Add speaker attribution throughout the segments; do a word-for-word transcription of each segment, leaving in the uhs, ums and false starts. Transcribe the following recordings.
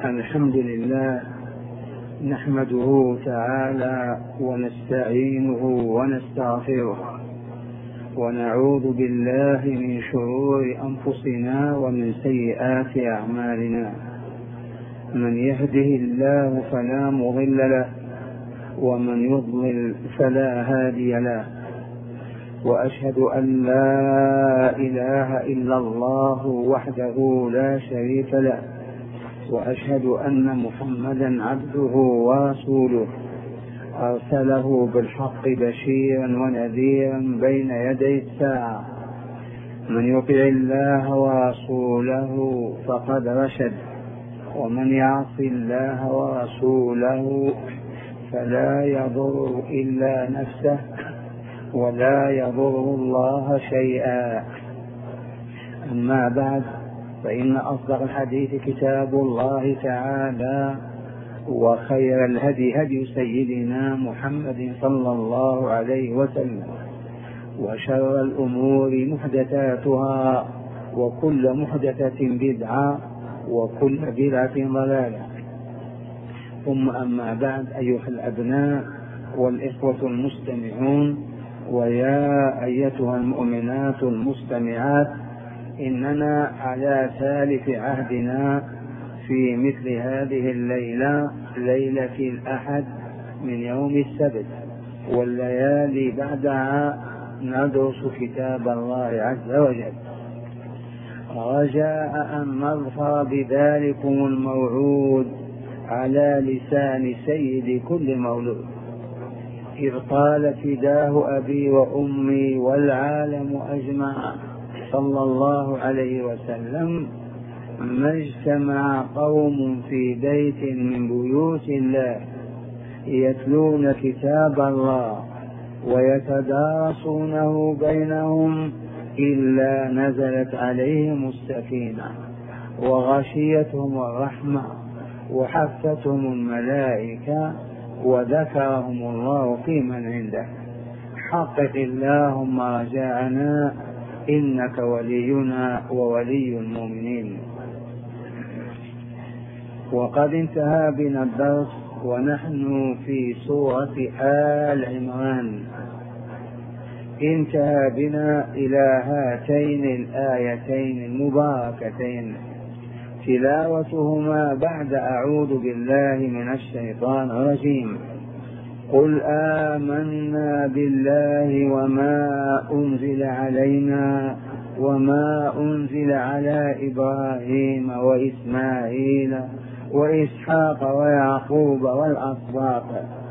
Speaker 1: الحمد لله نحمده تعالى ونستعينه ونستغفره ونعوذ بالله من شرور أنفسنا ومن سيئات أعمالنا. من يهده الله فلا مضل له ومن يضلل فلا هادي له، وأشهد أن لا إله إلا الله وحده لا شريك له، وأشهد أن محمدا عبده ورسوله أرسله بالحق بشيرا ونذيرا بين يدي الساعة. من يطع الله ورسوله فقد رشد، ومن يعص الله ورسوله فلا يضر إلا نفسه ولا يضر الله شيئا. أما بعد، فإن أصدق الحديث كتاب الله تعالى، وخير الهدي هدي سيدنا محمد صلى الله عليه وسلم، وشر الأمور محدثاتها، وكل محدثة بدعة، وكل بدعة ضلالة. ثم أما بعد، أيها الأبناء والإخوة المستمعون، ويا أيتها المؤمنات المستمعات، إننا على ثالث عهدنا في مثل هذه الليلة، ليلة الأحد من يوم السبت، والليالي بعدها ندرس كتاب الله عز وجل، رجاء أن نظفر بذلكم الموعود على لسان سيد كل مولود، إذ قال فداه أبي وأمي والعالم أجمع صلى الله عليه وسلم: ما اجتمع قوم في بيت من بيوت الله يتلون كتاب الله ويتدارسونه بينهم إلا نزلت عليهم السكينة وغشيتهم الرحمة وحفتهم الملائكة وذكرهم الله في من عنده. حقق اللهم رجاءنا، إنك ولينا وولي المؤمنين. وقد انتهى بنا الدرس ونحن في سورة آل عمران. انتهى بنا إلى هاتين الآيتين المباركتين، تلاوتهما بعد أعوذ بالله من الشيطان الرجيم: قل آمنا بالله وما أنزل علينا وما أنزل على إبراهيم وإسماعيل وإسحاق ويعقوب والأسباط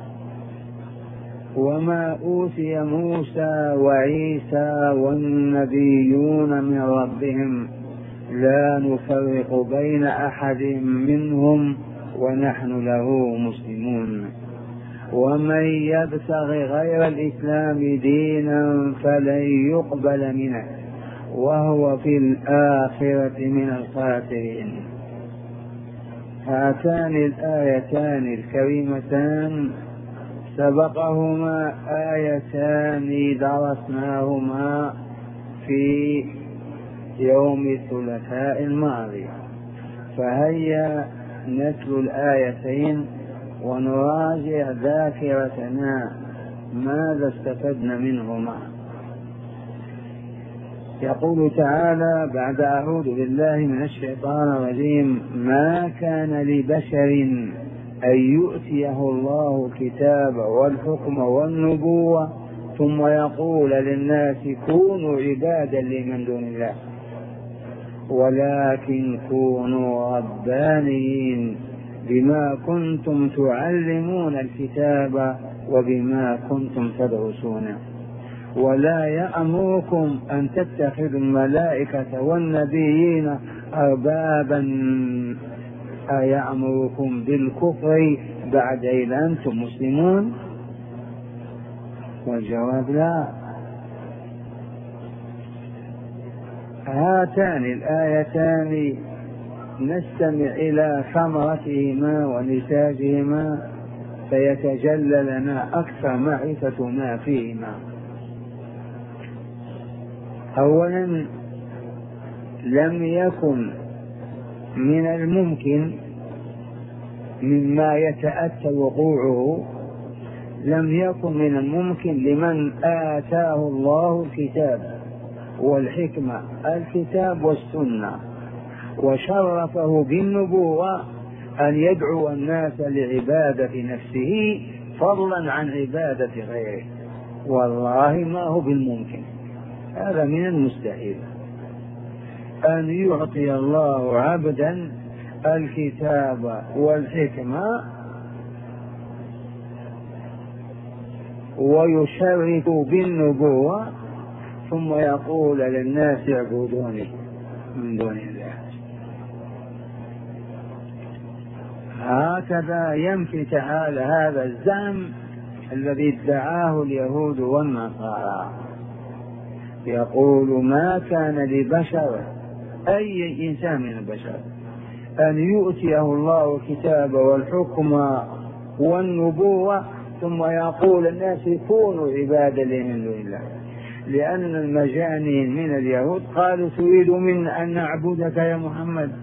Speaker 1: وما أوتي موسى وعيسى والنبيون من ربهم لا نفرق بين أحد منهم ونحن له مسلمون. ومن يبتغ غير الإسلام دينا فلن يقبل منه وهو في الآخرة من الخاسرين. هاتان الآيتان الكريمتان سبقهما آيتان درسناهما في يوم الثلاثاء الماضي، فهيا نتلو الآيتين ونراجع ذاكرتنا ماذا استفدنا منهما. يقول تعالى بعد أعوذ بالله من الشيطان الرجيم: ما كان لبشر أن يؤتيه الله الكتاب والحكم والنبوة ثم يقول للناس كونوا عبادا لي من دون الله، ولكن كونوا ربانيين بما كنتم تعلمون الكتاب وبما كنتم تدرسون، ولا يأمركم أن تتخذوا الملائكة والنبيين أربابا أيأمركم بالكفر بعد إذ أنتم مسلمون؟ والجواب لا. هاتان الآيتان نستمع إلى ثمرتهما ونتاجهما فيتجلى لنا أكثر معرفة ما فيهما. أولا، لم يكن من الممكن مما يتأتى وقوعه، لم يكن من الممكن لمن آتاه الله الكتاب والحكمة، الكتاب والسنة، وشرفه بالنبوة، أن يدعو الناس لعبادة نفسه فضلا عن عبادة غيره. والله ما هو بالممكن، هذا من المستحيل أن يعطي الله عبدا الكتاب والحكمة ويشرف بالنبوة ثم يقول للناس اعبدوني من دون الله. هكذا ينفي تعالى هذا الزعم الذي ادعاه اليهود والنصارى. يقول ما كان لبشر، أي إنسان من البشر، أن يؤتيه الله الكتاب والحكم والنبوة ثم يقول الناس كونوا عبادا لي من دون الله. لأن المجانين من اليهود قالوا تريد من أن نعبدك يا محمد،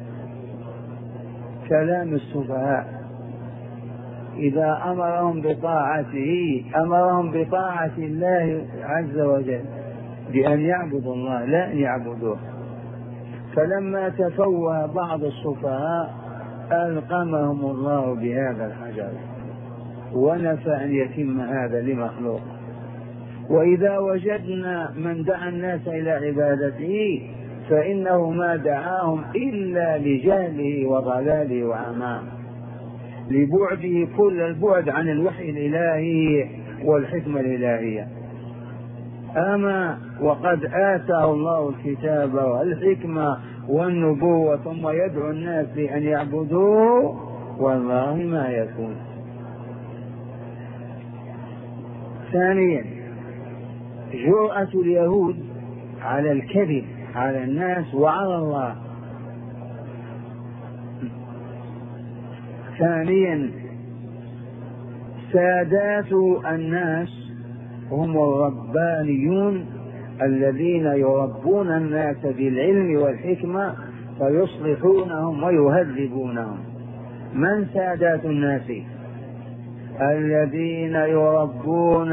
Speaker 1: كلام السفهاء. إذا أمرهم بطاعته أمرهم بطاعة الله عز وجل، بأن يعبدوا الله لا أن يعبدوه. فلما تفوه بعض السفهاء ألقمهم الله بهذا الحجر ونفى أن يتم هذا لمخلوق. وإذا وجدنا من دعا الناس إلى عبادته فإنه ما دعاهم إلا لجهله وضلاله وعماه، لبعده كل البعد عن الوحي الإلهي والحكمة الإلهية. أما وقد آتاه الله الكتاب والحكمة والنبوة ثم يدعو الناس لأن يعبدوه، والله ما يكون. ثانيا جرأة اليهود على الكذب على الناس وعلى الله. ثانيا سادات الناس هم الربانيون الذين يربون الناس بالعلم والحكمة فيصلحونهم ويهذبونهم. من سادات الناس؟ الذين يربون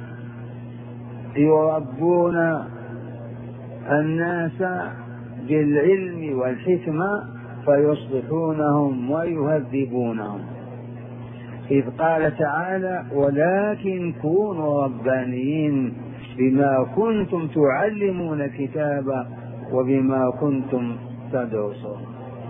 Speaker 1: يربون الناس بالعلم والحكمة فيصلحونهم ويهذبونهم. إذ قال تعالى ولكن كونوا ربانيين بما كنتم تعلمون الكتاب وبما كنتم تدرسون.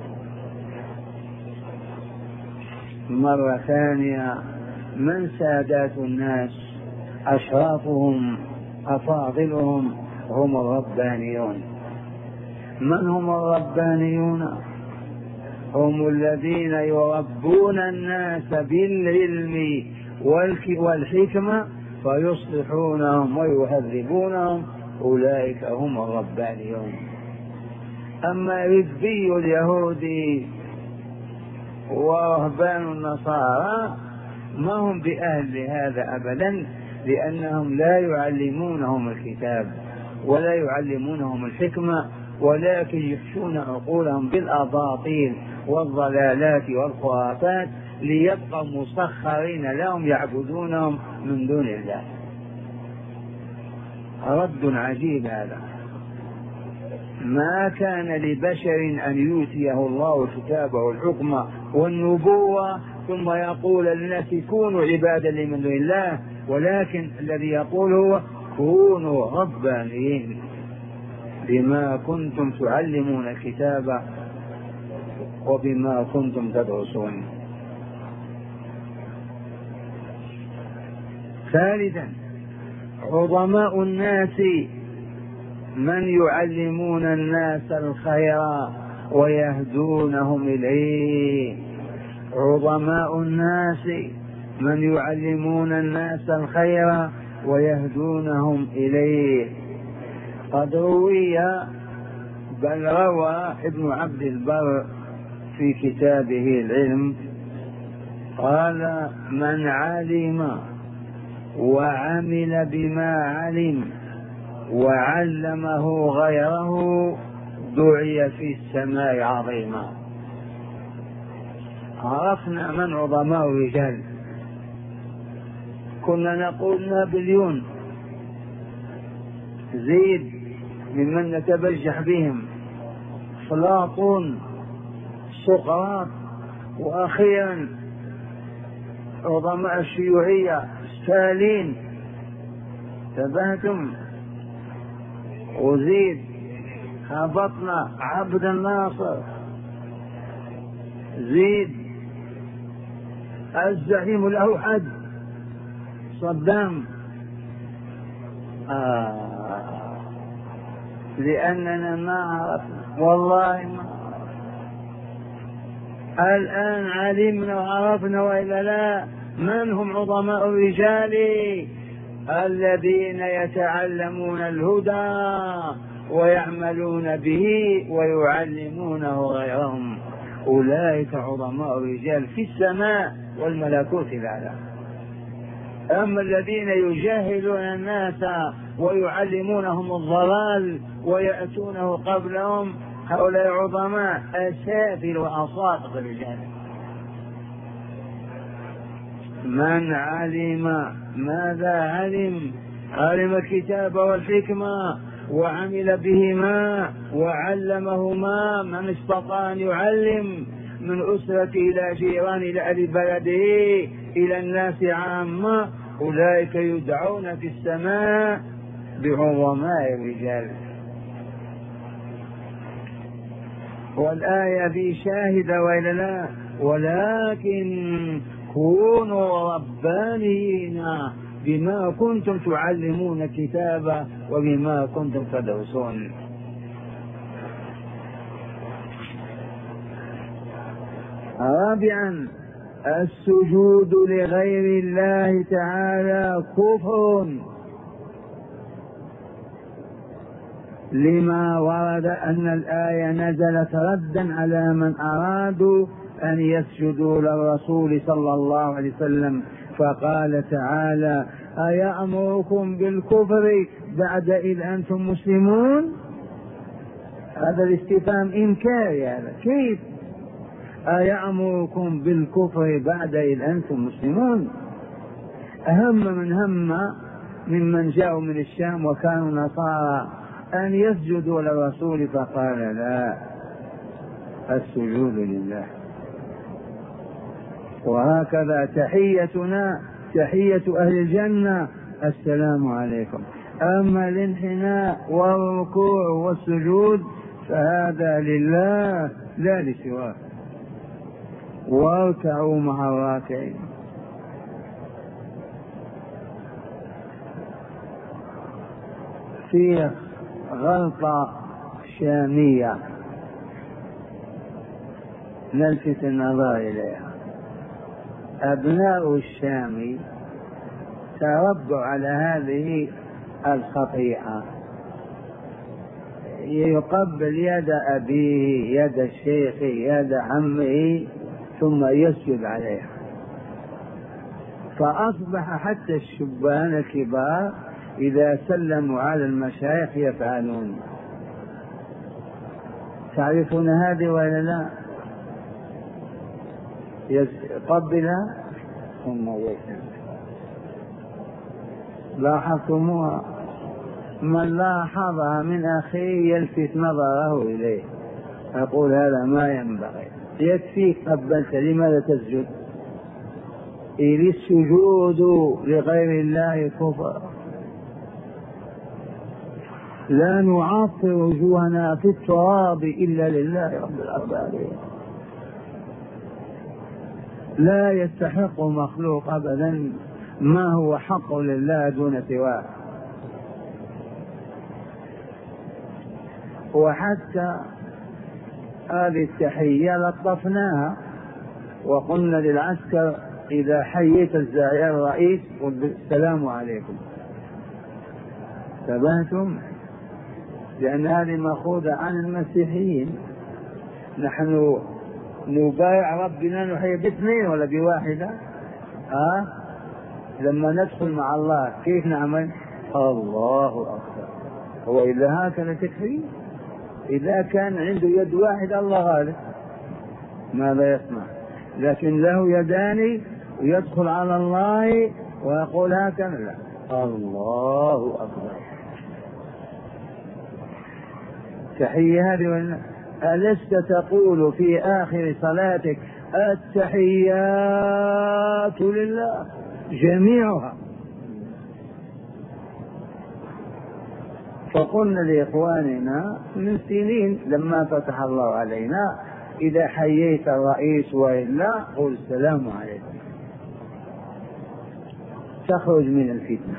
Speaker 1: مرة ثانية من سادات الناس أشرافهم أفاضلهم هم الربانيون. من هم الربانيون؟ هم الذين يربون الناس بالعلم والحكمة فيصلحونهم ويهذبونهم، أولئك هم الربانيون. أما ربي اليهود ورهبان النصارى ما هم بأهل هذا أبدا، لأنهم لا يعلمونهم الكتاب ولا يعلمونهم الحكمة، ولكن يخشون عقولهم بالأباطيل والضلالات والخرافات ليبقوا مسخرين لهم يعبدونهم من دون الله. رد عجيب هذا. ما كان لبشر أن يؤتيه الله الكتاب والحكمة والنبوة ثم يقول للناس كونوا عبادا لي من دون الله، ولكن الذي يقول هو كونوا ربانيين بما كنتم تعلمون الكتاب وبما كنتم تدرسون. ثالثا عظماء الناس من يعلمون الناس الخير ويهدونهم إليه. عظماء الناس من يعلمون الناس الخير ويهدونهم إليه. قد روي بل روى ابن عبد البر في كتابه العلم قال من علم وعمل بما علم وعلمه غيره دعي في السماء عظيما. عرفنا من عظماء الرجال. كنا نقول نابليون، زيد ممن نتبجح بهم، أفلاطون، سقراط، وأخيرا عظماء الشيوعية ستالين. تبهتم. وزيد هبطنا عبد الناصر، زيد الزعيم الأوحد صدام. آه لأننا ما عرفنا، والله ما عرفنا. الآن علمنا وعرفنا وإلا لا من هم عظماء الرجال الذين يتعلمون الهدى ويعملون به ويعلمونه غيرهم. أولئك عظماء الرجال في السماء والملكوت الأعلى. أما الذين يجاهلون الناس ويعلمونهم الضلال ويأتونه قبلهم، هؤلاء عظماء أسافل وأساقط الرجال. من علم ماذا علم؟ علم الكتاب والحكمة وعمل بهما وعلمهما من استطاع أن يعلم، من أسرة إلى جيران إلى أهل بلده إلى الناس عامة. أولئك يدعون في السماء بعظماء الرجال. والآية ذي شاهدة وإلا لا؟ ولكن كونوا ربانيين بما كنتم تعلمون الكتاب وبما كنتم تدرسون. رابعا السجود لغير الله تعالى كفر، لما ورد أن الآية نزلت ردا على من أرادوا أن يسجدوا للرسول صلى الله عليه وسلم، فقال تعالى: أيأمركم بالكفر بعد إذ أنتم مسلمون؟ هذا الاستفهام إنكاري. هذا كيف أيأمركم بالكفر بعد إذ أنتم مسلمون؟ أهم من هم ممن جاءوا من الشام وكانوا نصارى أن يسجدوا للرسول، فقال: لا، السجود لله. وهكذا تحيتنا تحية أهل الجنة: السلام عليكم. أما الانحناء والركوع والسجود فهذا لله لا لسواه. واركعوا مع الراكعين. في غلطة شامية نلفت النظر إليها. أبناء الشام تربوا على هذه الخطيئة: يقبل يد أبيه، يد الشيخ، يد عمه، ثم يسجد عليها. فأصبح حتى الشبان الكبار إذا سلموا على المشايخ يفعلون. تعرفون هذه ولا لا؟ يقبلها ثم يسجد. لاحظتموها؟ من لاحظها من أخيه يلفت نظره إليه، أقول هذا ما ينبغي. يكفيك قبلت، لماذا تسجد؟ إذ السجود لغير الله كفر. لا نعطر وجوهنا في التراب إلا لله رب العالمين. لا يستحق مخلوق أبدا ما هو حق لله دون سواه. وحتى هذه التحية لطفناها وقلنا للعسكر: إذا حييت الزعيم الرئيس قل السلام عليكم. تبهتم؟ لأن هذه مأخوذة عن المسيحيين. نحن نبايع ربنا نحيي باثنين ولا بواحدة؟ ها؟ لما ندخل مع الله كيف نعمل؟ الله أكبر. هو إذا هكذا تكفي؟ إذا كان عنده يد واحدة الله غالب، ماذا يصنع؟ لكن له يدان ويدخل على الله ويقول هكذا، لا، الله أكبر. تحية هذه ولا ألست تقول في آخر صلاتك التحيات لله جميعها؟ فقلنا لإخواننا من سنين لما فتح الله علينا إذا حييت الرئيس وإلا قل السلام عليكم، تخرج من الفتنة.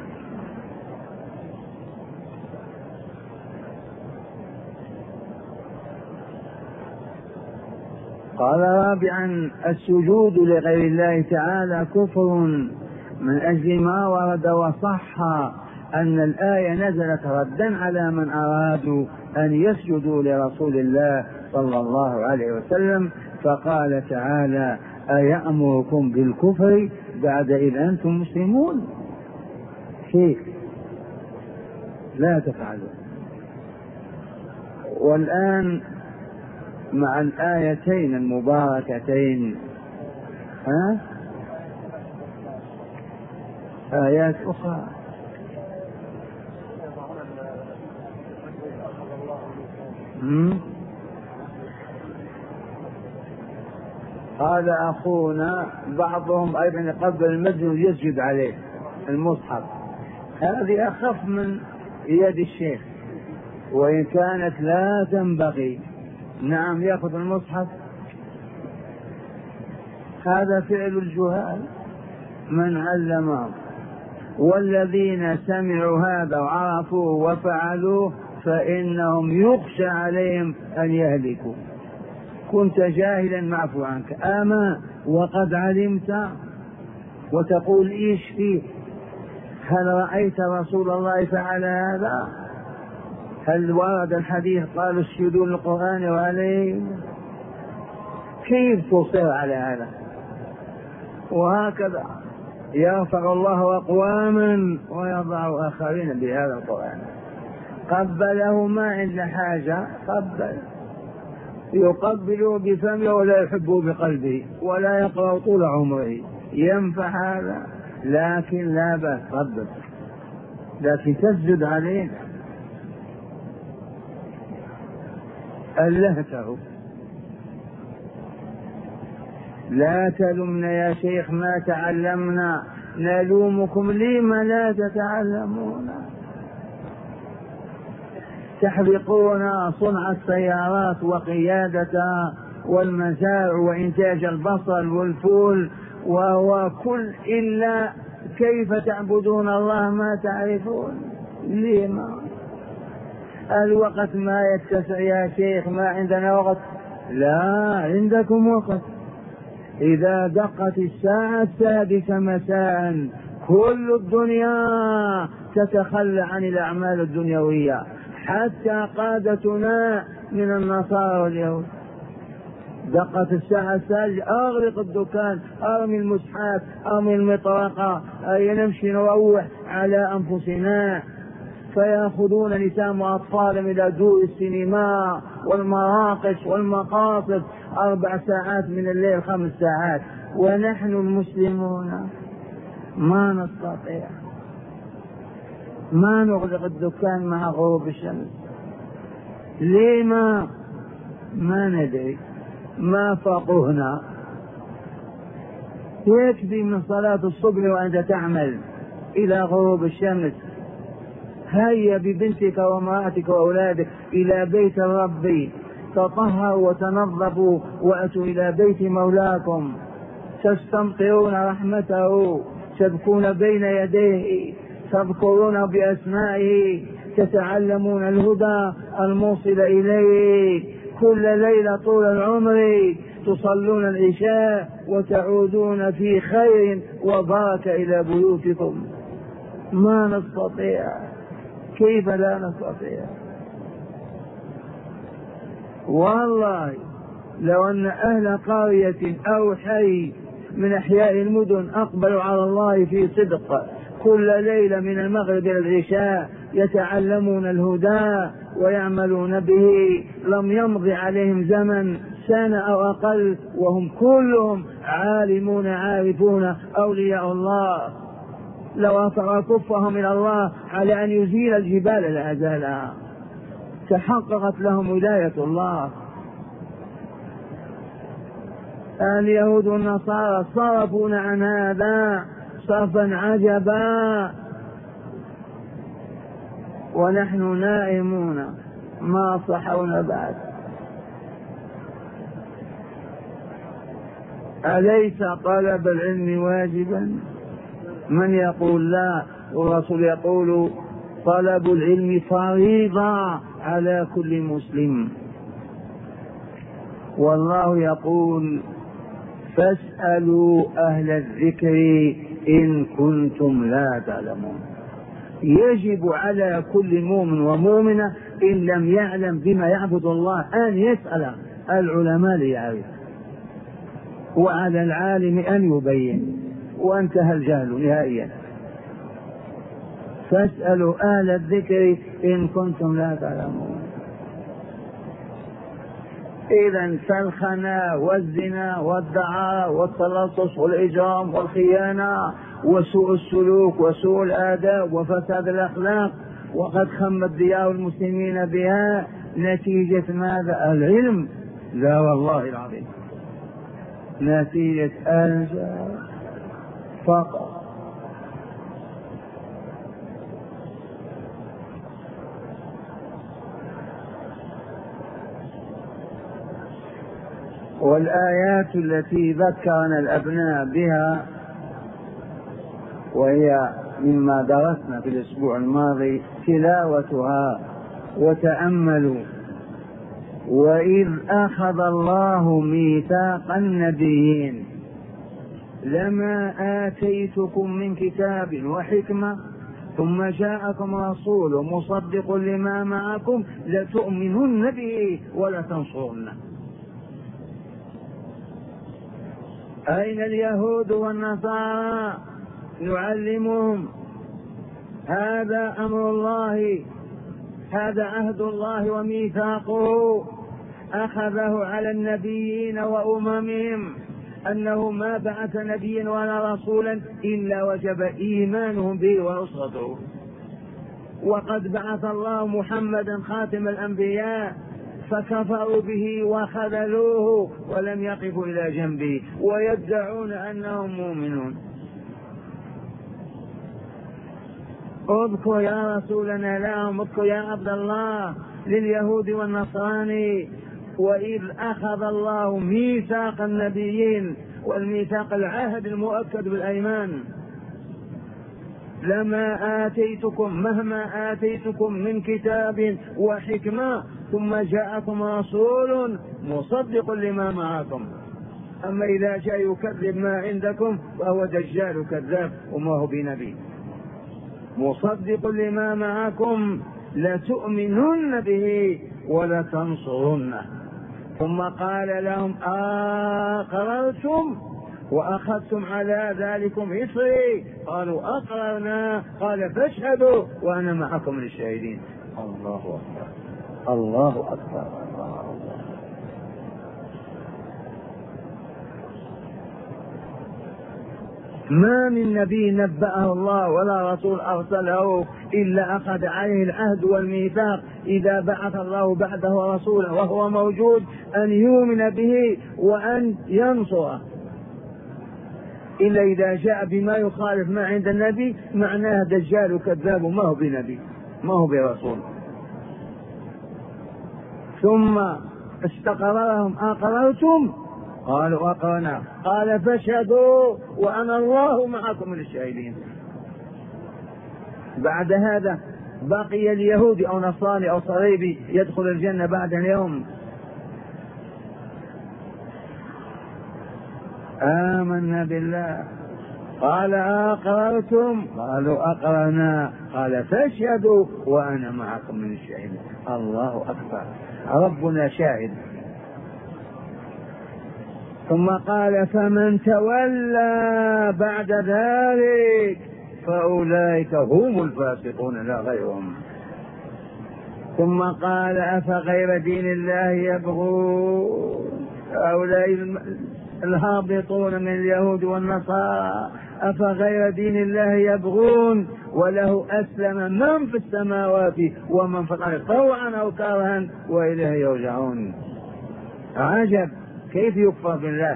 Speaker 1: قال رابعا السجود لغير الله تعالى كفر من أجل ما ورد وصح أن الآية نزلت ردا على من أرادوا أن يسجدوا لرسول الله صلى الله عليه وسلم، فقال تعالى أيأمركم بالكفر بعد إذ أنتم مسلمون؟ كيف؟ لا تفعلوا. والآن مع الآيتين المباركتين ها آيات أخرى. قال أخونا بعضهم أيضا يقبل المسجد يسجد عليه المصحف، هذه أخف من يد الشيخ وإن كانت لا تنبغي. نعم يأخذ المصحف، هذا فعل الجهال من علمهم، والذين سمعوا هذا وعرفوه وفعلوه فإنهم يخشى عليهم أن يهلكوا. كنت جاهلا معفو عنك، أما وقد علمت وتقول إيش فيه؟ هل رأيت رسول الله فعل هذا؟ هل ورد الحديث قالوا اسجدوا للقرآن وعليه؟ كيف تصر على هذا؟ وهكذا يرفع الله أقواما ويضع آخرين بهذا القرآن. قبله ما عند حاجة، قبل يقبل بفمه ولا يحب بقلبه ولا يقرأ طول عمره، ينفع هذا؟ لكن لا بأس قبل، لكن تسجد عليه ألهته. لا تلمنا يا شيخ ما تعلمنا، نلومكم لما لا تتعلمون. تحرقون صنع السيارات وقيادتها والمزارع وإنتاج البصل والفول وهو كل إلا كيف تعبدون الله ما تعرفون. لما الوقت ما يتسع يا شيخ، ما عندنا وقت. لا عندكم وقت. إذا دقت الساعة السادسة مساء كل الدنيا تتخلى عن الأعمال الدنيوية، حتى قادتنا من النصارى واليهود. دقت الساعة السادسة أغلق الدكان، أرمي المسحات، أرمي المطرقة، أي نمشي نروح على أنفسنا. فيأخذون نساء وأطفالهم إلى دور السينما والمراقص والمقاصد أربع ساعات من الليل، خمس ساعات، ونحن المسلمون ما نستطيع، ما نغلق الدكان مع غروب الشمس. لما؟ ما ندري، ما فقهنا. يكفي من صلاة الصبح وأنت تعمل إلى غروب الشمس. هيا ببنتك وامرأتك وأولادك إلى بيت الرب، تطهروا وتنظفوا وأتوا إلى بيت مولاكم، تستمطرون رحمته، تبكون بين يديه، تذكرون بأسمائه، تتعلمون الهدى الموصل إليه. كل ليلة طول العمر تصلون العشاء وتعودون في خير وبركة إلى بيوتكم. ما نستطيع، كيف لا نستطيع؟ والله لو أن أهل قرية أو حي من أحياء المدن أقبلوا على الله في صدق كل ليلة من المغرب إلى العشاء يتعلمون الهدى ويعملون به، لم يمضي عليهم زمن سنة أو أقل وهم كلهم عالمون عارفون أولياء الله. لو أطر كفهم إلى الله على أن يزيل الجبال لأزالها، تحققت لهم ولاية الله. اليهود والنصارى صرفون عن هذا صرفا عجبا، ونحن نائمون ما صحونا بعد. أليس طلب العلم واجبا؟ من يقول لا؟ والرسول يقول طلب العلم فريضة على كل مسلم. والله يقول فاسألوا أهل الذكر إن كنتم لا تعلمون. يجب على كل مؤمن ومؤمنة إن لم يعلم بما يعبد الله أن يسأل العلماء ليعرف، وعلى العالم أن يبين، وانتهى الجهل نهائيا. فاسألوا أهل الذكر إن كنتم لا تعلمون. إذا فالخنا والزنا والدعاء والتلصص والإجرام والخيانة وسوء السلوك وسوء الآداب وفساد الأخلاق وقد خمت ديار المسلمين بها نتيجة ماذا؟ العلم؟ لا والله العظيم، نتيجة الجهل فقط. والآيات التي ذكرنا الأبناء بها وهي مما درسنا في الأسبوع الماضي تلاوتها وتأملوا. وإذ أخذ الله ميثاق النبيين لما آتيتكم من كتاب وحكمة ثم جاءكم رسول مصدق لما معكم لتؤمنن به ولتنصرنه. أين اليهود والنصارى؟ نعلمهم هذا أمر الله، هذا عهد الله وميثاقه أخذه على النبيين وأممهم أنه ما بعث نبيا ولا رسولا إلا وجب إيمانهم به ونصرته. وقد بعث الله محمدا خاتم الأنبياء فكفروا به وخذلوه ولم يقفوا إلى جنبه ويدعون أنهم مؤمنون. اذكر يا رسولنا لهم، اذكر يا عبد الله لليهود والنصراني وإذ أخذ الله ميثاق النبيين، والميثاق العهد المؤكد بالأيمان، لما آتيتكم مهما آتيتكم من كتاب وحكمة ثم جاءكم رسول مصدق لما معكم. أما إذا جاء يكذب ما عندكم فهو دجال كذاب وما هو بنبي. مصدق لما معكم لتؤمنن به ولتنصرنه. ثم قال لهم أقررتم وأخذتم على ذلكم إصري؟ قالوا أقررنا. قال فاشهدوا وأنا معكم من الشاهدين. الله أكبر الله أكبر الله أكبر. ما من نبي نبأه الله ولا رسول أرسله إلا أخذ عليه العهد والميثاق إذا بعث الله بعده رسولا وهو موجود أن يؤمن به وأن ينصره، إلا إذا جاء بما يخالف ما عند النبي معناه دجال كذاب ما هو بنبي ما هو برسول. ثم استقررهم أقررتم؟ قالوا أقرنا. قال فاشهدوا وأنا الله معكم من الشاهدين. بعد هذا بقي اليهودي أو نصراني أو صليبي يدخل الجنة بعد اليوم؟ آمنا بالله. قال أقررتم؟ قالوا أقرنا. قال فاشهدوا وأنا معكم من الشاهدين. الله أكبر، ربنا شاهد. ثم قال فمن تولى بعد ذلك فأولئك هم الفاسقون لا غيرهم. ثم قال أفغير دين الله يبغون هؤلاء الهابطون من اليهود والنصارى أفغير دين الله يبغون وله أسلم من في السماوات ومن في الأرض طوعا أو كرها وإليه يرجعون. عجب كيف يكفر بالله.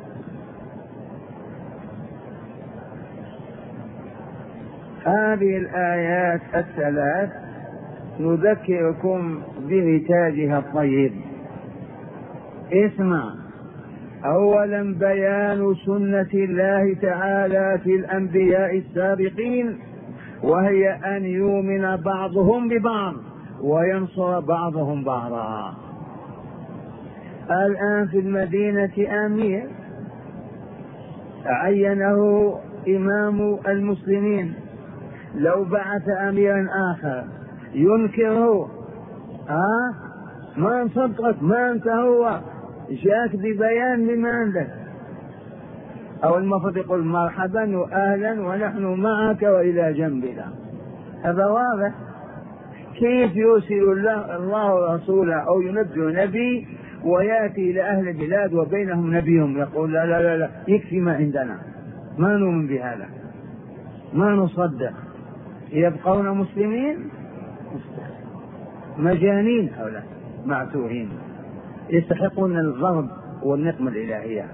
Speaker 1: هذه الآيات الثلاث نذكركم بنتاجها الطيب. اسمع، أولا بيان سنة الله تعالى في الأنبياء السابقين، وهي أن يؤمن بعضهم ببعض وينصر بعضهم بعضا. الآن في المدينة أمير عينه إمام المسلمين، لو بعث أميرا آخر ينكره، ها ما صدقت ما أنت هو، جاءك ببيان لما عندك، أو المفروض يقول مرحبا وأهلا ونحن معك وإلى جنبنا. هذا واضح. كيف يرسل الله, الله رسوله أو ينبئ نبي ويأتي إلى أهل البلاد وبينهم نبيهم يقول لا لا لا, لا يكفي ما عندنا، ما نؤمن بهذا، ما نصدق. يبقون مسلمين مجانين هؤلاء معتوهين يستحقون الضرب والنقمة الإلهية.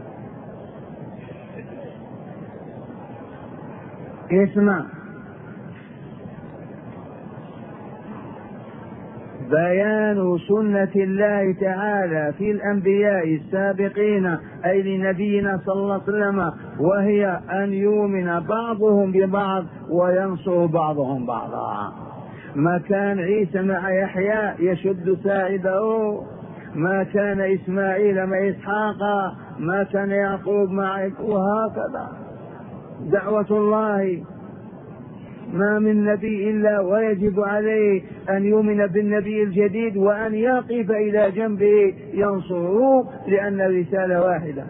Speaker 1: اسمع، بيان سنة الله تعالى في الأنبياء السابقين أي لنبينا صلى الله عليه وسلم، وهي أن يؤمن بعضهم ببعض وينصر بعضهم بعضا. ما كان عيسى مع يحيى يشد ساعده، ما كان إسماعيل مع إسحاق، ما كان يعقوب مع، وهكذا دعوة الله. ما من نبي إلا ويجب عليه أن يؤمن بالنبي الجديد وأن يقف إلى جنبه ينصره، لأن الرسالة واحدة.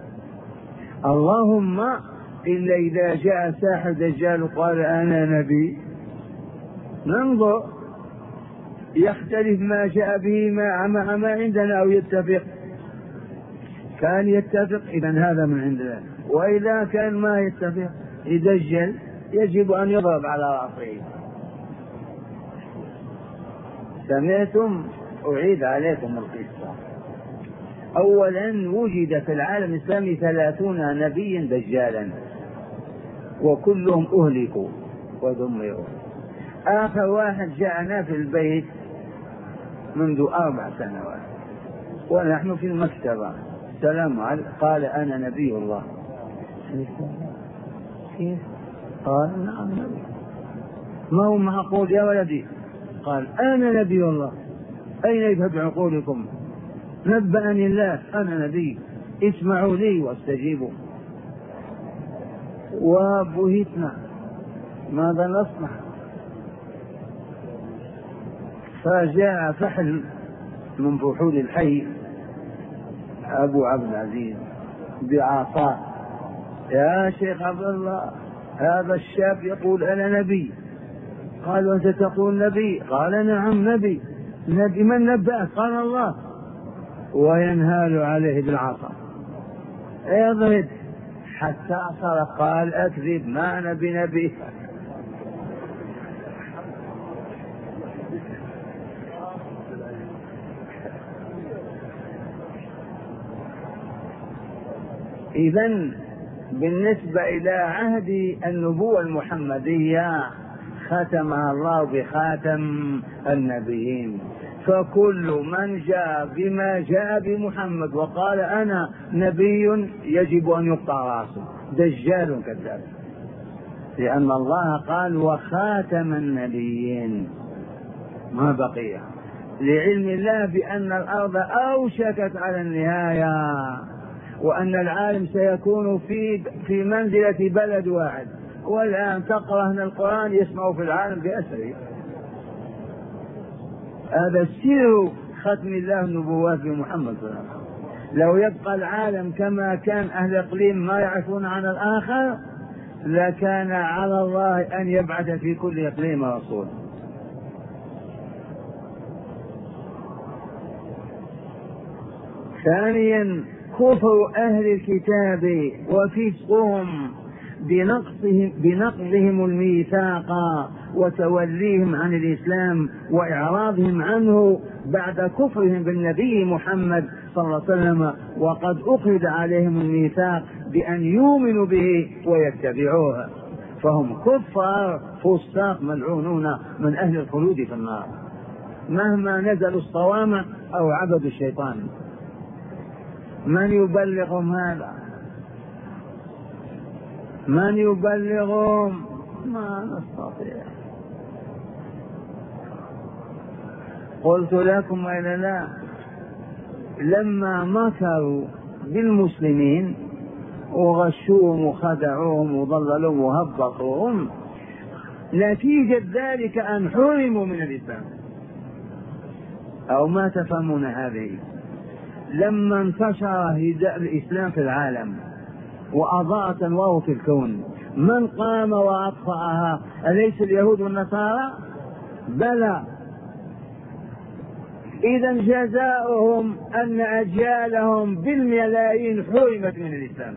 Speaker 1: اللهم إلا إذا جاء ساحر دجال قال أنا نبي، ننظر يختلف ما جاء به مع ما, ما عندنا أو يتفق. كان يتفق إذن هذا من عند الله، وإذا كان ما يتفق يدجل يجب أن يضرب على رأسه. سمعتم؟ أعيد عليكم القصة. أولا وجد في العالم الإسلامي ثلاثون نبيا دجالا وكلهم أهلكوا ودمروا. آخر واحد جاءنا في البيت منذ أربع سنوات ونحن في المكتبة، السلام عليكم، قال أنا نبي الله. كيف؟ قال نعم نبي. ما هو معقول يا ولدي؟ قال أنا نبي الله. أين يذهب عقولكم؟ نبأني الله أنا نبي، اسمعوا لي واستجيبوا. وبهتنا ماذا نصنع؟ فجاء فحل من فحول الحي أبو عبد العزيز بعصاه، يا شيخ عبد الله هذا الشاب يقول أنا نبي. قالوا أنت تقول نبي؟ قال نعم نبي. نبي من نبأك؟ قال الله. وينهال عليه بالعصا يضرب حتى أصر. قال أكذب، ما أنا بنبي. إذن بالنسبة إلى عهد النبوة المحمدية ختمها الله بخاتم النبيين، فكل من جاء بما جاء بمحمد وقال أنا نبي يجب أن يقطع رأسه، دجال كذاب، لأن الله قال وخاتم النبيين ما بقي، لعلم الله بأن الأرض أوشكت على النهاية، وأن العالم سيكون في في منزلة بلد واحد. والآن تقرأ من القرآن يسمع في العالم بأسره. هذا سر ختم الله النبوات بمحمد صلى الله عليه وسلم. لو يبقى العالم كما كان أهل إقليم ما يعرفون عن الآخر لكان على الله أن يبعث في كل إقليم رسول. ثانيا كفر أهل الكتاب وفسقهم بنقضهم, بنقضهم الميثاق وتوليهم عن الإسلام وإعراضهم عنه بعد كفرهم بالنبي محمد صلى الله عليه وسلم، وقد أخذ عليهم الميثاق بأن يؤمنوا به ويتبعوه، فهم كفار فساق ملعونون من أهل الخلود في النار مهما نزلوا الصوامع أو عبدوا الشيطان. من يبلغهم هذا؟ من يبلغهم؟ ما نستطيع. قلت لكم وإلا لا، لما مكروا بالمسلمين وغشوهم وخدعوهم وضللوهم وهبطوهم، نتيجة ذلك أن حرموا من الإسلام. أو ما تفهمون هذه؟ لما انتشر هداء الإسلام في العالم وأضاءت أنواره في الكون، من قام وأطفأها؟ أليس اليهود والنصارى؟ بلى. إذا جزاؤهم أن أجيالهم بالملايين حرمت من الإسلام.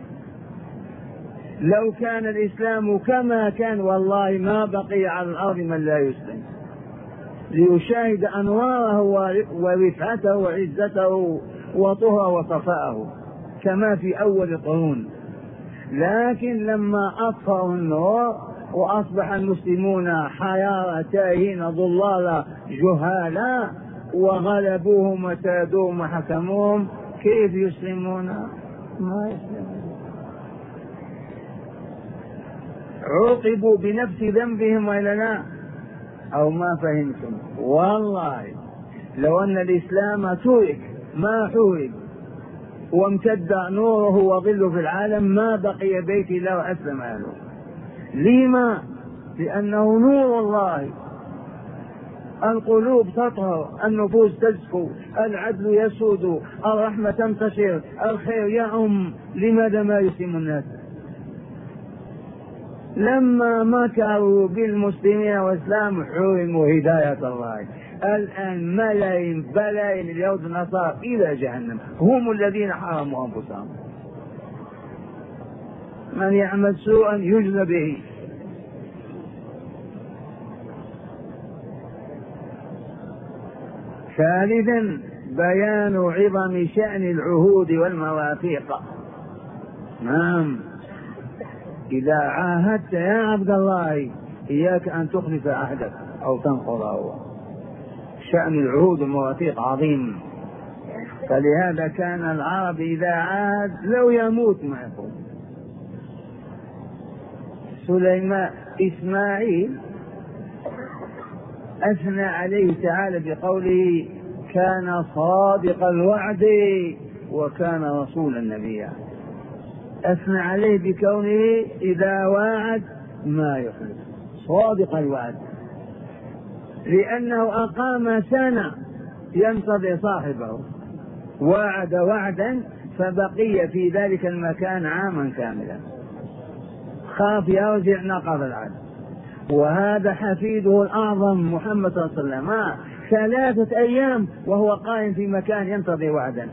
Speaker 1: لو كان الإسلام كما كان والله ما بقي على الأرض من لا يسلم ليشاهد أنواره ورفعته وعزته وطهره وصفاءه كما في أول القرون. لكن لما أطفأوا النور وأصبح المسلمون حيارى تاهين ضلالا جهالا وغلبوهم وسادوهم وحكموهم، كيف يسلمون؟ ما يسلمون. عوقبوا بنفس ذنبهم وإلا لا؟ أو ما فهمتم؟ والله لو أن الإسلام ترك ما حورب وامتد نوره وظله في العالم ما بقي بيت إلا وأسلم أهله. لما؟ لأنه نور الله، القلوب تطهر، النفوس تزكو، العدل يسود، الرحمة تنتشر، الخير يعم. لماذا ما يسلم الناس؟ لما مكروا بالمسلمين والإسلام حرموا هداية الله. الآن ملايين بلايين اليهود والنصارى إلى جهنم، هم الذين حرموا أنفسهم. من يعمل سوءا يجزى به. ثالثا بيان عظم شأن العهود والمواثيق. نعم، إذا عاهدت يا عبد الله إياك أن تخلف عهدك أو تنقضه. شأن العهود والمواثيق عظيم، فلهذا كان العرب إذا عاهد لو يموت معكم. سليمان إسماعيل أثنى عليه تعالى بقوله كان صادق الوعد وكان رسولا نبيا. أثنى عليه بكونه إذا واعد ما يخلف، صادق الوعد، لأنه أقام سنة ينتظر صاحبه، وعد وعدا فبقي في ذلك المكان عاما كاملا، خاف يرجع نقض العهد. وهذا حفيده الأعظم محمد صلى الله عليه وسلم ثلاثة أيام وهو قائم في مكان ينتظر وعدا.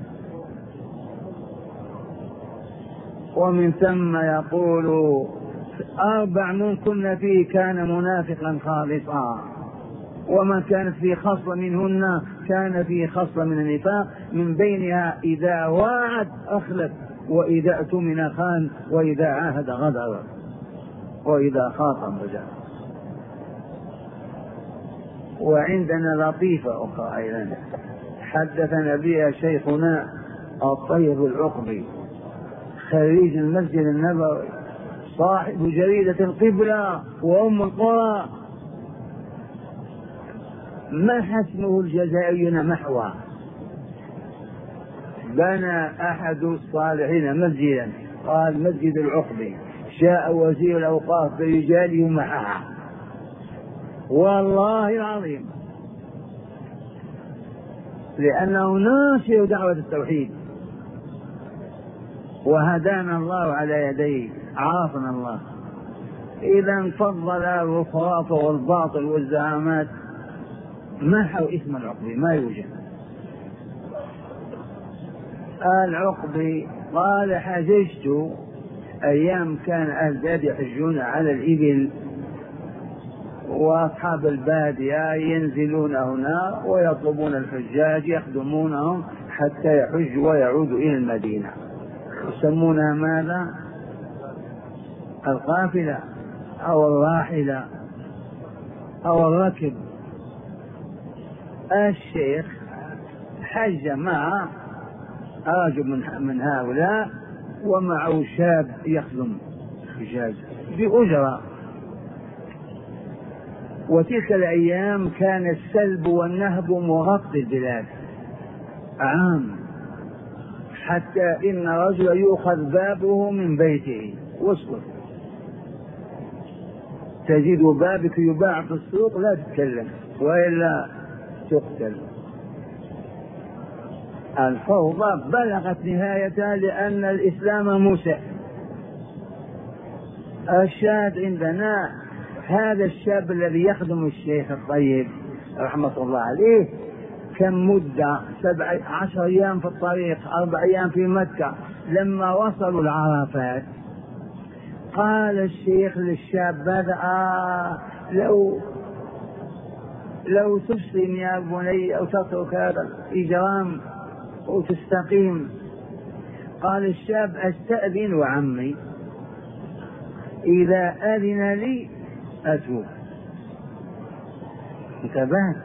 Speaker 1: ومن ثم يقول أربع من كن فيه كان منافقا خالصا، وما كانت في خصلة منهن كان في خصلة من النفاق، من بينها إذا واعد أخلف، وإذا اؤتمن خان، وإذا عاهد غدر، وإذا خاصم رجع. وعندنا لطيفة أخرى أيضا حدثنا بها شيخنا الطيب العقبي خريج المسجد النبوي صاحب جريدة القبلة وأم القرى، محى اسمه الجزائريون محوى. بنى أحد الصالحين مسجدا قال مسجد العقبي، جاء وزير الأوقاف برجاله معه، والله العظيم، لأنه ناشر دعوة التوحيد، وهدانا الله على يديه، عافنا الله. إذا فضل الخرافة والباطل والزعامات محوا اسم العقبي، ما يوجد. العقبي قال حججت أيام كان أهل البلاد يحجون على الإبل، وأصحاب البادية ينزلون هنا ويطلبون الحجاج يخدمونهم حتى يحجوا ويعودوا إلى المدينة. يسمونها ماذا؟ القافلة أو الراحلة أو الركب. الشيخ حج مع رجل من هؤلاء ومعه شاب يخدم حجاج بأجرة. وتلك الأيام كان السلب والنهب مغطي البلاد عام، حتى إن رجلا يؤخذ بابه من بيته واسكت، تجد بابك يباع في السوق لا تتكلم وإلا تقتل. الفوضى بلغت نهايتها لأن الإسلام مسح. الشاهد عندنا هذا الشاب الذي يخدم الشيخ الطيب رحمة الله عليه كم مدة؟ سبع عشر أيام في الطريق، أربع أيام في مكة. لما وصلوا العرفات قال الشيخ للشاب هذا آه لو لو تسلم يا بني أو تترك هذا الإجرام وتستقيم. قال الشاب أستأذن عمي إذا أذن لي أتوب. انتبه،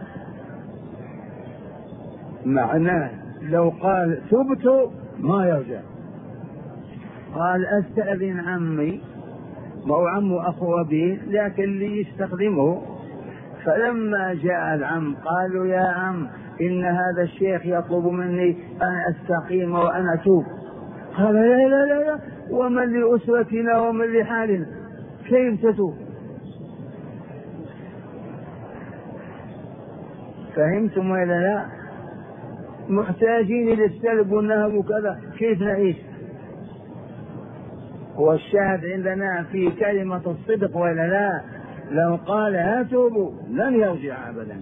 Speaker 1: معناه لو قال تبت ما يرجع. قال أستأذن عمي، ما هو عمه أخو أبيه لكن اللي يستخدمه. فلما جاء العم قالوا يا عم إن هذا الشيخ يطلب مني أن أستقيم وأن أتوب. قال لا لا لا, لا. ومن لأسرتنا ومن لحالنا كيف تتوب؟ فهمتم ولا لا؟ محتاجين للسلب والنهب وكذا، كيف نعيش؟ والشاهد عندنا في كلمة الصدق ولا لا؟ لو قال أتوب لن يرجع أبدا،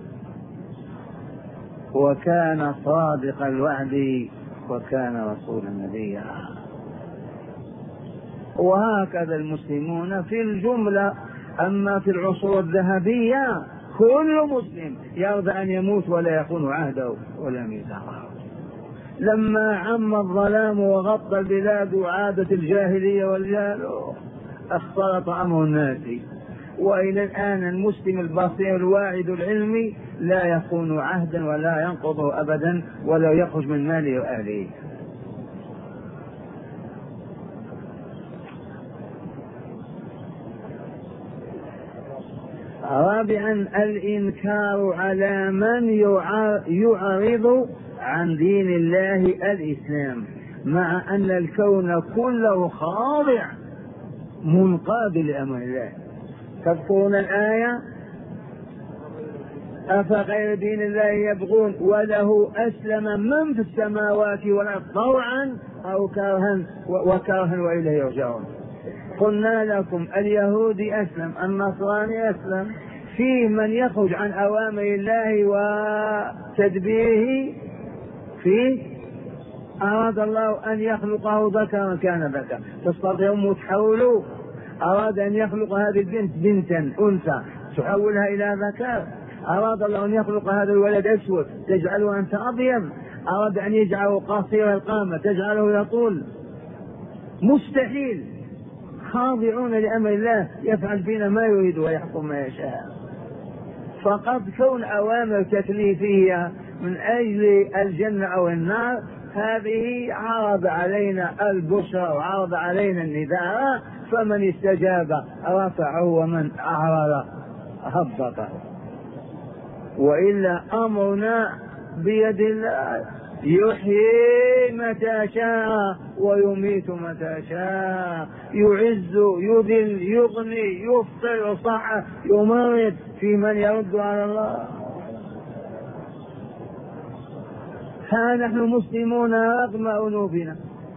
Speaker 1: وكان صادق الوعد وكان رسولا نبيا. وهكذا المسلمون في الجملة. أما في العصور الذهبية كل مسلم يرضى أن يموت ولا يخون عهده ولا ميثاقه. لما عم الظلام وغطى البلاد وعادت الجاهلية والجهل اختلط أمر الناس. وإلى الآن المسلم البصير الواعد العلمي لا يخون عهدا ولا ينقضه أبدا ولا يخرج من ماله وأهله. رابعا الإنكار على من يعرض عن دين الله الإسلام، مع أن الكون كله خاضع منقاد لأمر الله. تذكرون الآية أفغير دين الله يبغون وله أسلم من في السماوات والأرض طوعا أو كرها وكرها وإليه يرجعون. قلنا لكم اليهودي أسلم، النصراني أسلم. في من يخرج عن أوامر الله وتدبيره، في أراد الله أن يخلقه ذكرا كان ذكرا تستطيعون تحولوا. أراد أن يخلق هذه البنت بنتا أنثى تحولها إلى ذكر. أراد الله أن يخلق هذا الولد أسود تجعله أنت أبيض. أراد أن يجعله قصير القامة تجعله يطول. مستحيل. خاضعون لأمر الله يفعل فينا ما يريد ويحكم ما يشاء. فقد كون أوامر تكليفية من أجل الجنة أو النار هذه عرض علينا البشرى وعرض علينا النداء، فمن استجاب رفعه ومن أعرض هبطه. وإلا أمرنا بيد الله، يحيي متى شاء ويميت متى شاء، يعز يذل يغني يفطر يصح يمرض، في من يرد على الله. ها نحن مسلمون رغم أنوفنا،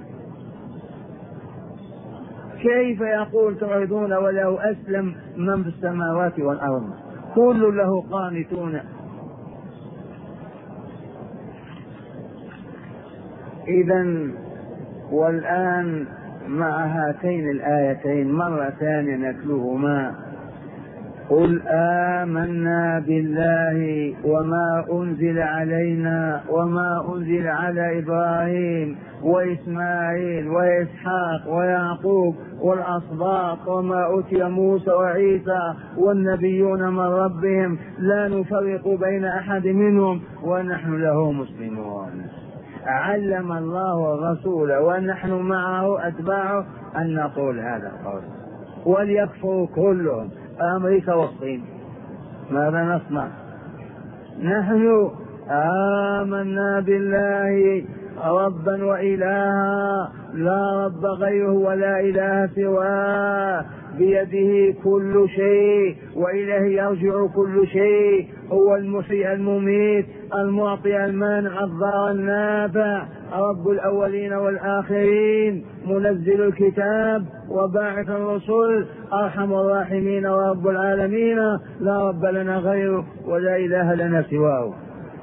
Speaker 1: كيف يقول تعرضون وله أسلم من في السماوات والأرض كل له قانتون. إذن والآن مع هاتين الآيتين مرة ثانية نتلوهما: قل آمنا بالله وما أنزل علينا وما أنزل على إبراهيم وإسماعيل وإسحاق ويعقوب والأسباط وما أوتي موسى وعيسى والنبيون من ربهم لا نفرق بين أحد منهم ونحن له مسلمون. علم الله الرسول ونحن معه أتباعه أن نقول هذا القول، وليكفروا كلهم أمريكا والصين. ماذا نصنع؟ نحن آمنا بالله ربا وإلها لا رب غيره ولا إله سواه، بيده كل شيء وإليه يرجع كل شيء، هو المحيي المميت المعطي المانع الضار النافع، رب الأولين والآخرين، منزل الكتاب وباعث الرسل، أرحم الراحمين ورب العالمين، لا رب لنا غيره ولا إله لنا سواه.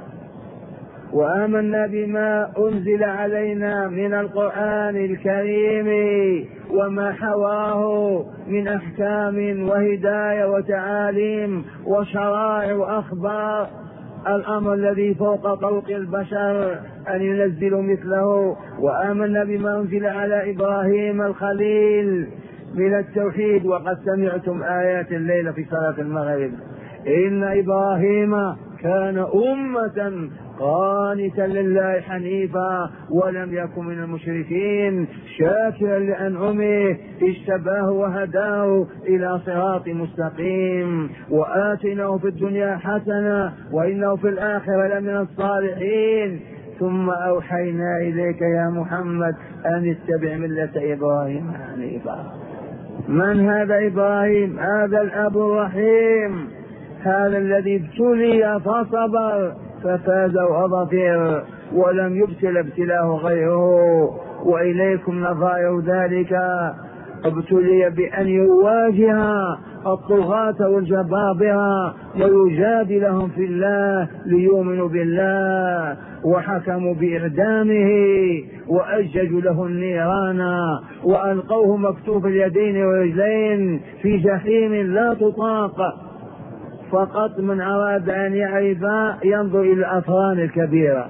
Speaker 1: وآمنا بما أنزل علينا من القرآن الكريم وما حواه من أحكام وهداية وتعاليم وشرائع وأخبار، الأمر الذي فوق طوق البشر أن ينزل مثله. وآمنا بما أنزل على إبراهيم الخليل من التوحيد، وقد سمعتم آيات الليلة في صلاة المغرب: إن إبراهيم كان أمة قانتا لله حنيفا ولم يكن من المشركين شاكرا لأنعمه اجتباه وهداه إلى صراط مستقيم، وآتيناه في الدنيا حسنة وإنه في الآخرة لمن الصالحين، ثم أوحينا إليك يا محمد أن اتبع ملة إبراهيم حنيفا. من هذا إبراهيم؟ هذا الأب الرحيم، هذا الذي ابتلي فصبر ففاز وظفر ولم يبتل ابتلاه غيره. وإليكم نظائر ذلك: ابتلي بأن يواجه الطغاة والجبابرة ويجادلهم في الله ليؤمنوا بالله، وحكموا بإعدامه وأججوا له النيران وألقوه مكتوف اليدين والرجلين في جحيم لا تطاق. فقط من أراد أن يعرف ينظر إلى الأفران الكبيرة.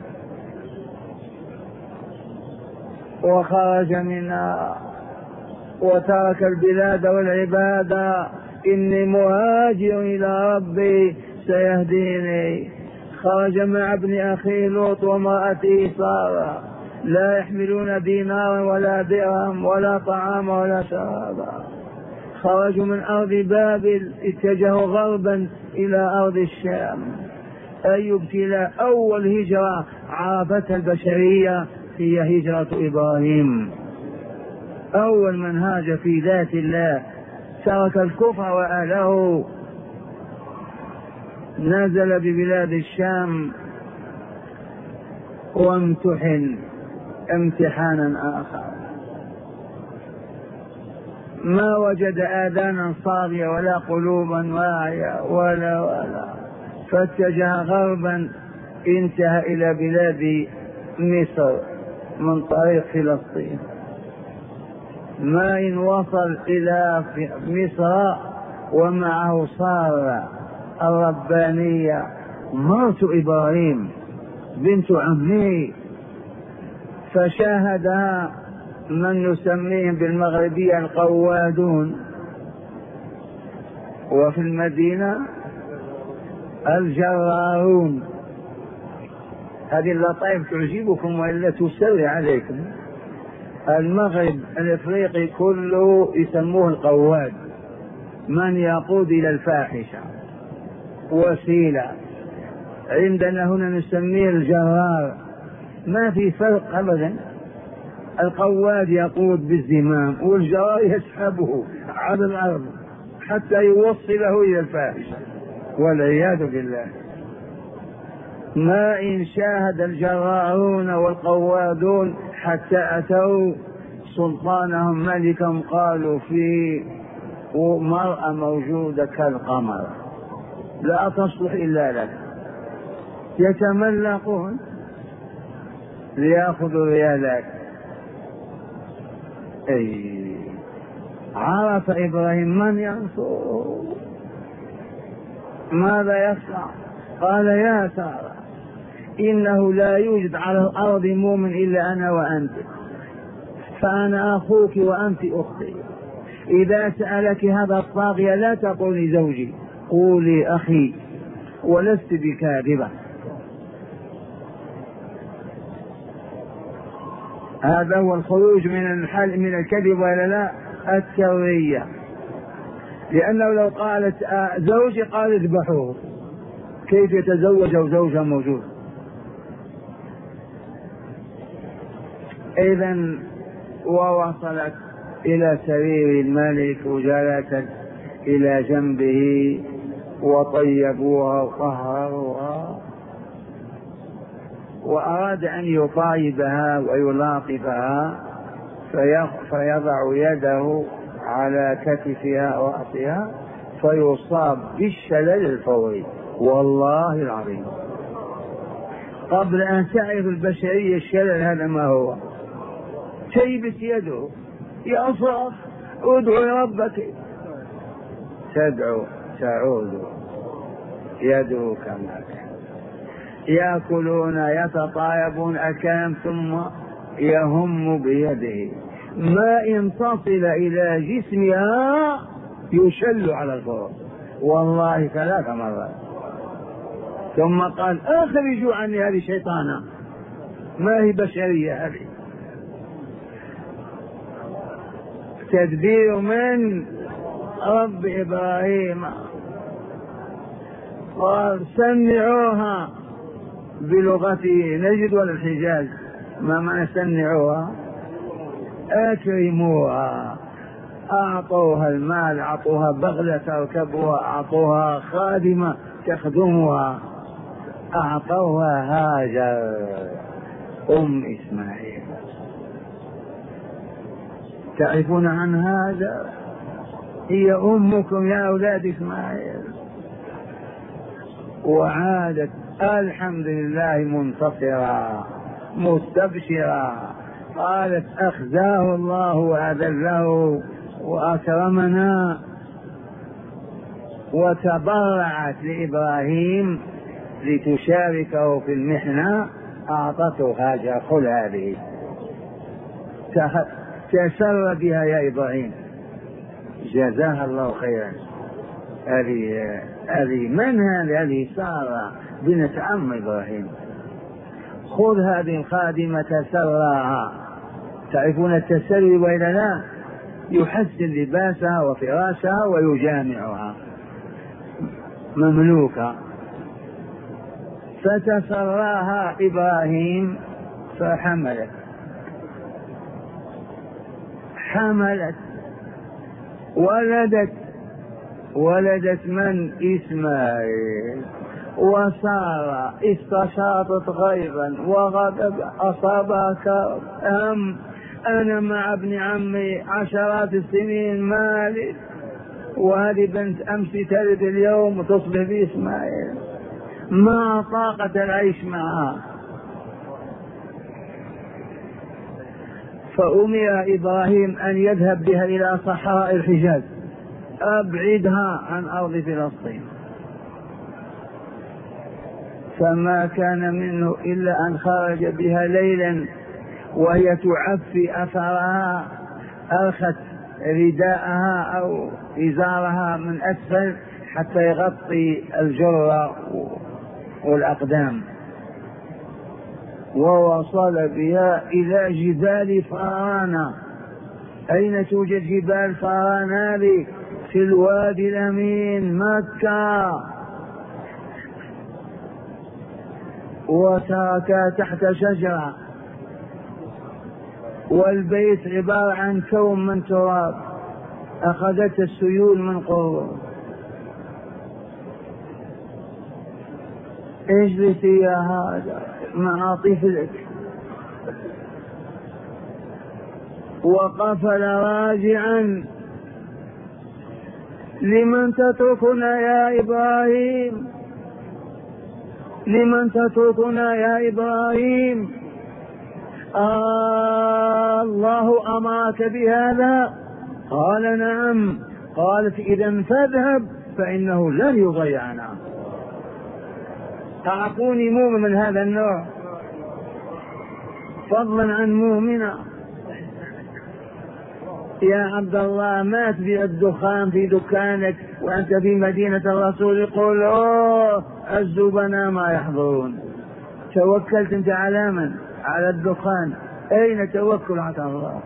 Speaker 1: وخرج منها وترك البلاد والعباد، إني مهاجر إلى ربي سيهديني. خرج مع ابن أخيه لوط وامرأته سارة، لا يحملون دينارا ولا درهم ولا طعام ولا شرابا. خرجوا من أرض بابل اتجهوا غربا إلى أرض الشام. أي ابتلاء! أول هجرة عرفتها البشرية هي هجرة إبراهيم. أول من هاج في ذات الله ترك الكفر وأهله، نزل ببلاد الشام وامتحن امتحانا آخر، ما وجد آذانا صاغية ولا قلوبا واعية ولا ولا فاتجه غربا، انتهى إلى بلاد مصر من طريق فلسطين. ما إن وصل إلى مصر ومعه سارة الربانية مرت إبراهيم بنت عمه، فشاهدها من نسميهم بالمغربية القوادون، وفي المدينة الجرارون. هذه اللطائف تعجبكم وإلا تسري عليكم. المغرب الافريقي كله يسموه القواد، من يقود الى الفاحشه وسيله. عندنا هنا نسميه الجرار، ما في فرق ابدا. القواد يقود بالزمام والجرار يسحبه على الارض حتى يوصله الى الفاحشه والعياذ بالله. ما إن شاهد الجرارون والقوادون حتى أتوا سلطانهم ملكا قالوا في مرأة موجودة كالقمر لا تصلح إلا لك، يتملقون ليأخذوا يدك. أي عرف إبراهيم من ينصره، ماذا يصنع؟ قال يا سارة إنه لا يوجد على الأرض مؤمن إلا أنا وأنت، فأنا أخوك وأنت أختي، إذا سألك هذا الطاغية لا تقولي زوجي، قولي أخي، ولست بكاذبة. هذا هو الخروج من الحل من الكذب ولا لا؟ التورية. لأنه لو قالت زوجي قال اذبحوه، كيف يتزوج زوجا موجود؟ إذن ووصلت إلى سرير الملك وجلست إلى جنبه وطيبوها وطهروها، وأراد أن يطايبها ويلاطفها فيضع يده على كتفها ورأسها فيصاب بالشلل الفوري. والله العظيم قبل أن تعرف البشرية الشلل هذا ما هو، تيبس يده يصرخ ادعو ربك، تدعو تعود يده كما كان. يأكلون يتطايبون أكام ثم يهم بيده، ما إن تصل إلى جسمها يشل على الفور، والله ثلاث مرات. ثم قال اخرجوا عني هذه شيطانة، ما هي بشرية هذه. تدبير من رب إبراهيم. قال سمعوها بلغته نجد ولا الحجاز، ما معنى سمعوها؟ أكرموها، أعطوها المال، أعطوها بغلة تركبها، أعطوها خادمة تخدمها، أعطوها هاجر أم إسماعيل. تعرفون عن هذا؟ هي أمكم يا أولاد إسماعيل. وعادت الحمد لله منتصرة مستبشرة. قالت أخزاه الله وأذله وأكرمنا، وتبرعت لإبراهيم لتشاركه في المحنة، أعطته هاجر خذ هذه، تسر بها يا إبراهيم، جزاها الله خيرا. هذه هذه من هذه؟ هذه سارة بنت عم إبراهيم. خذ هذه الخادمة تسرها. تعرفون التسري وإلا لا؟ يحسن لباسها وفراشها ويجامعها، مملوكة. فتسراها إبراهيم فحملت حملت ولدت ولدت من؟ إسماعيل. وسارة استشاطت غيظا وغضب أصابها كرب أم أنا مع ابن عمي عشرات السنين مالي، وهذه بنت أمس تلد اليوم وتصبح بإسماعيل، ما طاقة العيش معها. فأمر إبراهيم أن يذهب بها إلى صحراء الحجاز، أبعدها عن أرض فلسطين. فما كان منه إلا أن خرج بها ليلا وهي تعفي أثرها، أرخت رداءها أو إزارها من أسفل حتى يغطي الجرة والأقدام، ووصل بها إلى جبال فاران. أين توجد جبال فاران هذه؟ في الوادي الأمين مكة. وتركها تحت شجرة، والبيت عبارة عن كوم من تراب أخذت السيول من قرب. اجلسي يا هذا مع طفلك. وقفل راجعا لمن تتركنا يا إبراهيم، لمن تتركنا يا إبراهيم؟ آه الله أمرك بهذا؟ قال نعم. قالت إذا فاذهب فإنه لن يضيعنا. أعطوني مؤمن من هذا النوع، فضلا عن مؤمنة. يا عبد الله ما تبيع الدخان في دكانك وأنت في مدينة الرسول يقول أوه الزبناء ما يحضرون. توكلت أنت على من؟ على الدخان. أين توكل على الله؟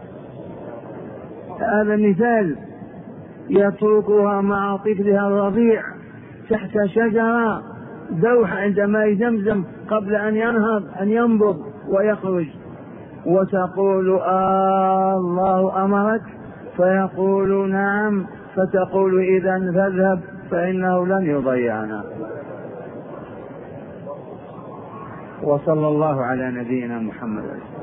Speaker 1: هذا مثال. يتركها مع طفلها الرضيع تحت شجرة دوح عند ماء زمزم قبل أن ينهض أن ينبض ويخرج، وتقول آه الله أمرك؟ فيقول نعم. فتقول إذا فاذهب فإنه لن يضيعنا. وصلى الله على نبينا محمد.